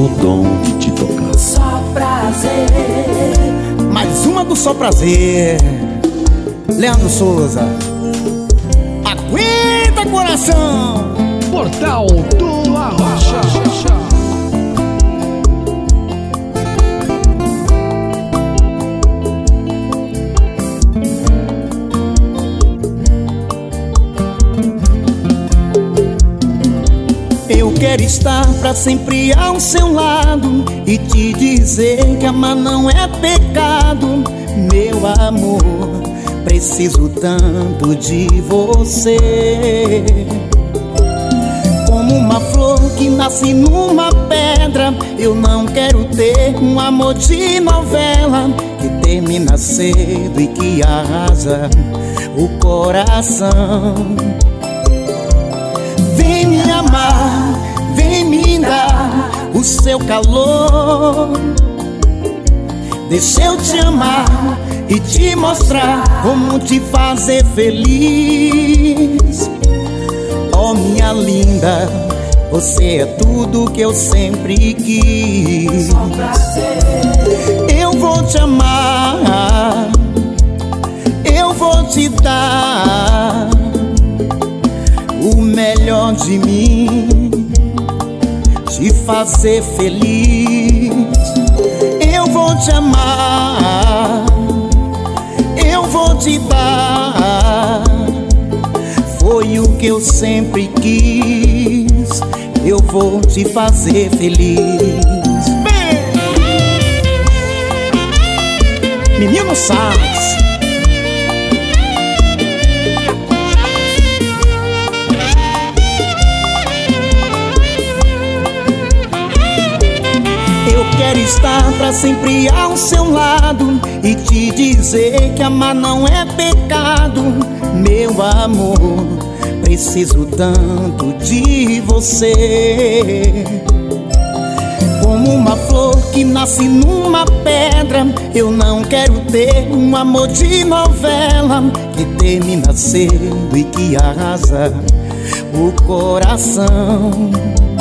dom de te tocar. Só prazer. Mais uma do Só Prazer. Leandro Souza. Aguenta, coração. Portal do Arrocha. Eu quero estar pra sempre ao seu lado e te dizer que amar não é pecado. Meu amor, preciso tanto de você. Como uma flor que nasce numa pedra, eu não quero ter um amor de novela que termina cedo e que arrasa o coração. Vem me amar, vem me dar o seu calor. Deixa eu te amar e te mostrar como te fazer feliz. Oh, minha linda, você é tudo que eu sempre quis. Eu vou te amar, eu vou te dar o melhor de mim, te fazer feliz. Eu vou te amar, eu vou te dar. Foi o que eu sempre quis. Eu vou te fazer feliz. Menino Salles. Eu quero estar pra sempre ao seu lado e te dizer que amar não é pecado. Meu amor, preciso tanto de você. Como uma flor que nasce numa pedra, eu não quero ter um amor de novela que termina cedo e que arrasa o coração.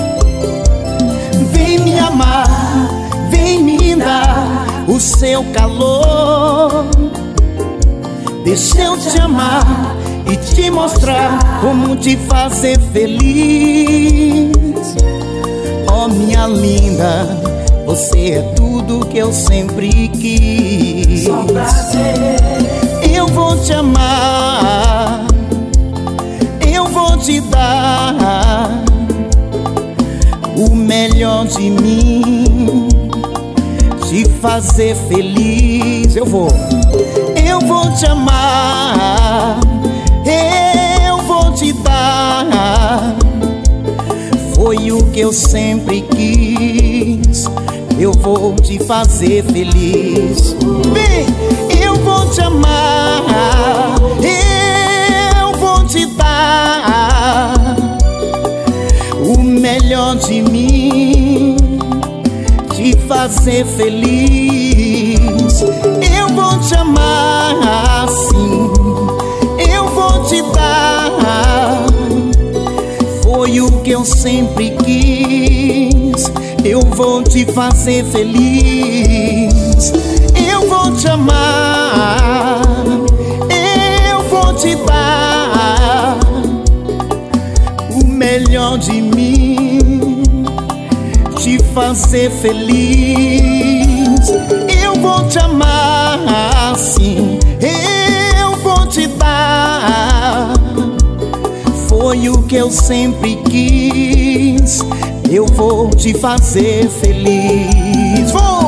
Vem me amar, vem me dar o seu calor. Deixa eu te amar e te mostrar como te fazer feliz. Oh, minha linda, você é tudo que eu sempre quis. Só prazer. Eu vou te amar, eu vou te dar o melhor de mim, te fazer feliz. Eu vou te amar, eu vou te dar. Foi o que eu sempre quis. Eu vou te fazer feliz. Vem, eu vou te amar, eu vou te dar o melhor de mim, te fazer feliz. Eu vou te amar assim, eu vou te dar. Foi o que eu sempre quis. Eu vou te fazer feliz. Eu vou te amar, eu vou te dar o melhor de mim, te fazer feliz. Eu vou te amar assim, eu vou te dar. Foi o que eu sempre quis. Eu vou te fazer feliz.